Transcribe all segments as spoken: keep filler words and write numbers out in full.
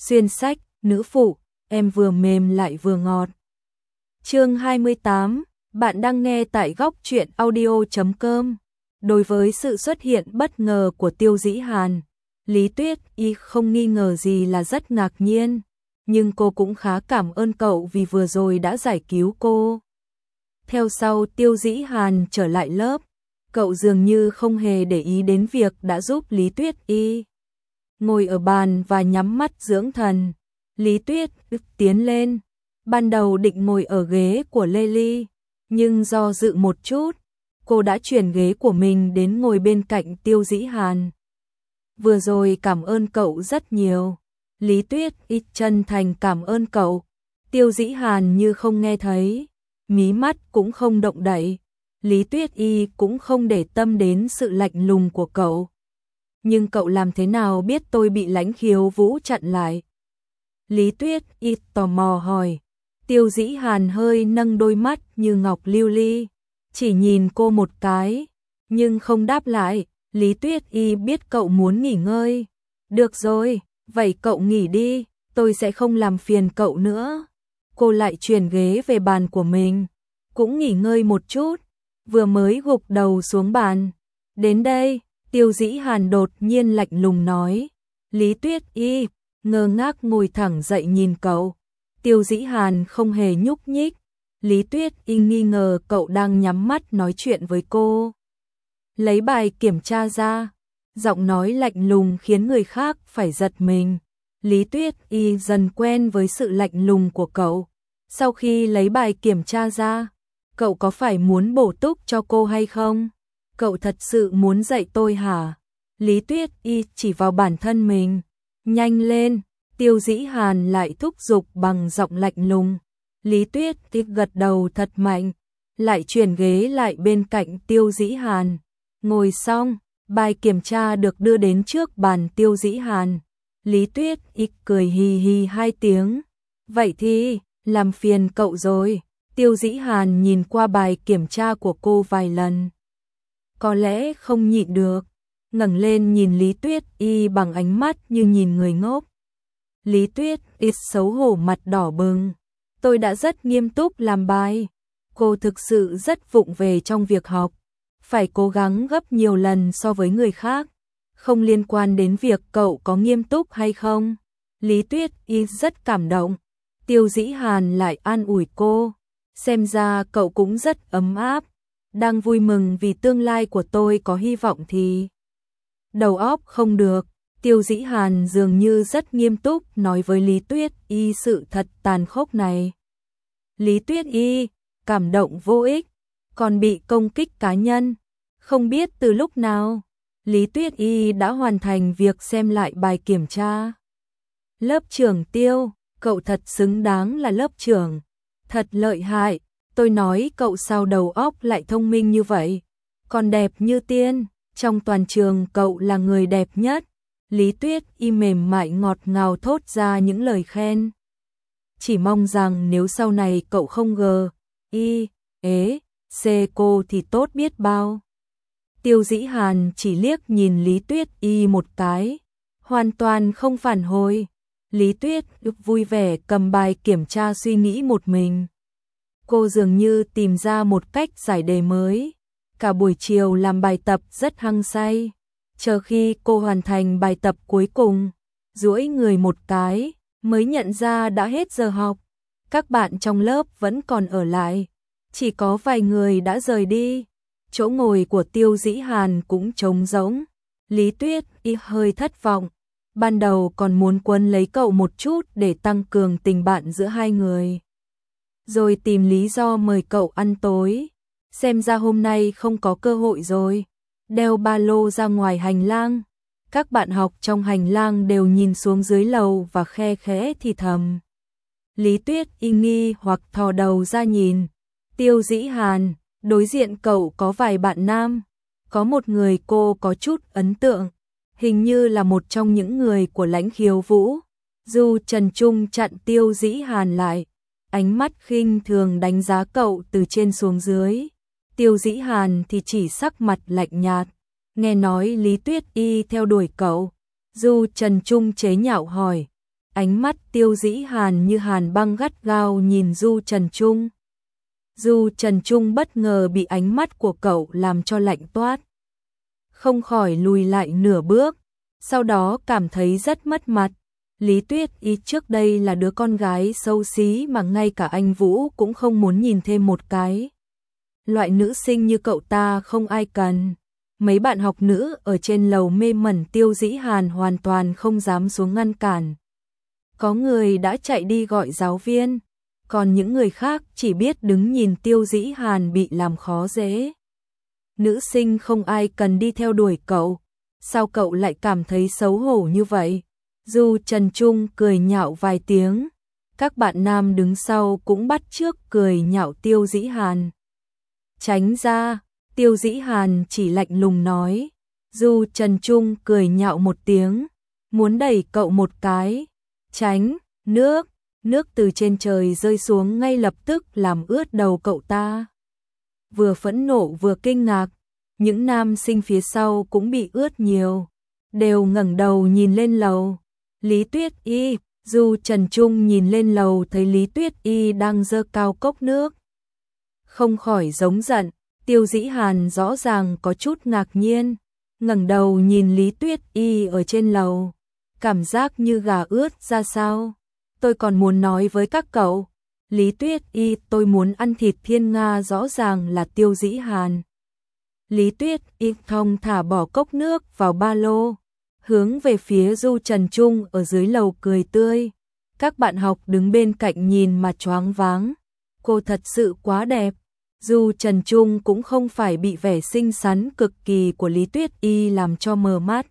Xuyên sách, nữ phụ, em vừa mềm lại vừa ngọt. Chương hai mươi tám, bạn đang nghe tại góc truyện audio chấm com. Đối với sự xuất hiện bất ngờ của Tiêu Dĩ Hàn, Lý Tuyết Y không nghi ngờ gì là rất ngạc nhiên, nhưng cô cũng khá cảm ơn cậu vì vừa rồi đã giải cứu cô. Theo sau Tiêu Dĩ Hàn trở lại lớp, cậu dường như không hề để ý đến việc đã giúp Lý Tuyết Y ngồi ở bàn và nhắm mắt dưỡng thần. Lý Tuyết tiến lên, ban đầu định ngồi ở ghế của Lê Ly, nhưng do dự một chút, cô đã chuyển ghế của mình đến ngồi bên cạnh Tiêu Dĩ Hàn. Vừa rồi cảm ơn cậu rất nhiều. Lý Tuyết Y chân thành cảm ơn cậu. Tiêu Dĩ Hàn như không nghe thấy, mí mắt cũng không động đậy. Lý Tuyết Y cũng không để tâm đến sự lạnh lùng của cậu. Nhưng cậu làm thế nào biết tôi bị Lãnh Khiếu Vũ chặn lại? Lý Tuyết Y tò mò hỏi. Tiêu Dĩ Hàn hơi nâng đôi mắt như ngọc lưu ly, chỉ nhìn cô một cái, nhưng không đáp lại. Lý Tuyết Y biết cậu muốn nghỉ ngơi. Được rồi, vậy cậu nghỉ đi, tôi sẽ không làm phiền cậu nữa. Cô lại chuyển ghế về bàn của mình, cũng nghỉ ngơi một chút, vừa mới gục đầu xuống bàn. Đến đây, Tiêu Dĩ Hàn đột nhiên lạnh lùng nói. Lý Tuyết Y ngơ ngác ngồi thẳng dậy nhìn cậu. Tiêu Dĩ Hàn không hề nhúc nhích. Lý Tuyết Y nghi ngờ cậu đang nhắm mắt nói chuyện với cô. Lấy bài kiểm tra ra, giọng nói lạnh lùng khiến người khác phải giật mình. Lý Tuyết Y dần quen với sự lạnh lùng của cậu. Sau khi lấy bài kiểm tra ra, cậu có phải muốn bổ túc cho cô hay không? Cậu thật sự muốn dạy tôi hả? Lý Tuyết Y chỉ vào bản thân mình. Nhanh lên, Tiêu Dĩ Hàn lại thúc giục bằng giọng lạnh lùng. Lý Tuyết Y gật đầu thật mạnh, lại chuyển ghế lại bên cạnh Tiêu Dĩ Hàn. Ngồi xong, bài kiểm tra được đưa đến trước bàn Tiêu Dĩ Hàn. Lý Tuyết Y cười hì hì hai tiếng. Vậy thì, làm phiền cậu rồi. Tiêu Dĩ Hàn nhìn qua bài kiểm tra của cô vài lần. Có lẽ không nhịn được, ngẩng lên nhìn Lý Tuyết Y bằng ánh mắt như nhìn người ngốc. Lý Tuyết Y xấu hổ mặt đỏ bừng. Tôi đã rất nghiêm túc làm bài. Cô thực sự rất vụng về trong việc học. Phải cố gắng gấp nhiều lần so với người khác. Không liên quan đến việc cậu có nghiêm túc hay không. Lý Tuyết Y rất cảm động. Tiêu Dĩ Hàn lại an ủi cô. Xem ra cậu cũng rất ấm áp. Đang vui mừng vì tương lai của tôi có hy vọng thì... Đầu óc không được. Tiêu Dĩ Hàn dường như rất nghiêm túc nói với Lý Tuyết Y sự thật tàn khốc này. Lý Tuyết Y, cảm động vô ích, còn bị công kích cá nhân. Không biết từ lúc nào, Lý Tuyết Y đã hoàn thành việc xem lại bài kiểm tra. Lớp trưởng Tiêu, cậu thật xứng đáng là lớp trưởng. Thật lợi hại, tôi nói cậu sao đầu óc lại thông minh như vậy. Còn đẹp như tiên, trong toàn trường cậu là người đẹp nhất. Lý Tuyết Y mềm mại ngọt ngào thốt ra những lời khen. Chỉ mong rằng nếu sau này cậu không gờ, y, ế, xê cô thì tốt biết bao. Tiêu Dĩ Hàn chỉ liếc nhìn Lý Tuyết Y một cái, hoàn toàn không phản hồi. Lý Tuyết Y vui vẻ cầm bài kiểm tra suy nghĩ một mình. Cô dường như tìm ra một cách giải đề mới. Cả buổi chiều làm bài tập rất hăng say. Chờ khi cô hoàn thành bài tập cuối cùng, duỗi người một cái, mới nhận ra đã hết giờ học. Các bạn trong lớp vẫn còn ở lại, chỉ có vài người đã rời đi. Chỗ ngồi của Tiêu Dĩ Hàn cũng trống rỗng. Lý Tuyết Y hơi thất vọng. Ban đầu còn muốn quấn lấy cậu một chút để tăng cường tình bạn giữa hai người. Rồi tìm lý do mời cậu ăn tối. Xem ra hôm nay không có cơ hội rồi. Đeo ba lô ra ngoài hành lang. Các bạn học trong hành lang đều nhìn xuống dưới lầu và khe khẽ thì thầm. Lý Tuyết Y nghi hoặc thò đầu ra nhìn. Tiêu Dĩ Hàn, đối diện cậu có vài bạn nam. Có một người cô có chút ấn tượng. Hình như là một trong những người của Lãnh Khiếu Vũ. Du Trần Trung chặn Tiêu Dĩ Hàn lại. Ánh mắt khinh thường đánh giá cậu từ trên xuống dưới. Tiêu Dĩ Hàn thì chỉ sắc mặt lạnh nhạt. Nghe nói Lý Tuyết Y theo đuổi cậu. Du Trần Trung chế nhạo hỏi. Ánh mắt Tiêu Dĩ Hàn như hàn băng gắt gao nhìn Du Trần Trung. Du Trần Trung bất ngờ bị ánh mắt của cậu làm cho lạnh toát. Không khỏi lùi lại nửa bước, sau đó cảm thấy rất mất mặt. Lý Tuyết Y trước đây là đứa con gái xấu xí mà ngay cả anh Vũ cũng không muốn nhìn thêm một cái. Loại nữ sinh như cậu ta không ai cần. Mấy bạn học nữ ở trên lầu mê mẩn Tiêu Dĩ Hàn hoàn toàn không dám xuống ngăn cản. Có người đã chạy đi gọi giáo viên, còn những người khác chỉ biết đứng nhìn Tiêu Dĩ Hàn bị làm khó dễ. Nữ sinh không ai cần đi theo đuổi cậu, sao cậu lại cảm thấy xấu hổ như vậy? Du Trần Trung cười nhạo vài tiếng, các bạn nam đứng sau cũng bắt chước cười nhạo Tiêu Dĩ Hàn. Tránh ra, Tiêu Dĩ Hàn chỉ lạnh lùng nói. Du Trần Trung cười nhạo một tiếng, muốn đẩy cậu một cái. Tránh, nước, nước từ trên trời rơi xuống ngay lập tức làm ướt đầu cậu ta. Vừa phẫn nộ vừa kinh ngạc, những nam sinh phía sau cũng bị ướt nhiều, đều ngẩng đầu nhìn lên lầu. Lý Tuyết Y, Du Trần Trung nhìn lên lầu thấy Lý Tuyết Y đang giơ cao cốc nước. Không khỏi giống giận, Tiêu Dĩ Hàn rõ ràng có chút ngạc nhiên, ngẩng đầu nhìn Lý Tuyết Y ở trên lầu, cảm giác như gà ướt ra sao. Tôi còn muốn nói với các cậu, Lý Tuyết Y tôi muốn ăn thịt thiên nga rõ ràng là Tiêu Dĩ Hàn. Lý Tuyết Y thong thả bỏ cốc nước vào ba lô, hướng về phía Du Trần Trung ở dưới lầu cười tươi. Các bạn học đứng bên cạnh nhìn mà choáng váng, cô thật sự quá đẹp. Du Trần Trung cũng không phải bị vẻ xinh xắn cực kỳ của Lý Tuyết Y làm cho mờ mắt.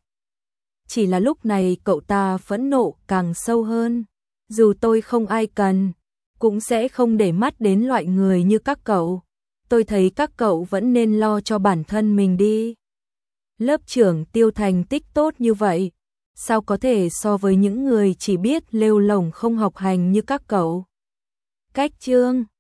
Chỉ là lúc này cậu ta phẫn nộ càng sâu hơn. Dù tôi không ai cần, cũng sẽ không để mắt đến loại người như các cậu. Tôi thấy các cậu vẫn nên lo cho bản thân mình đi. Lớp trưởng Tiêu thành tích tốt như vậy, sao có thể so với những người chỉ biết lêu lổng không học hành như các cậu. Cách chương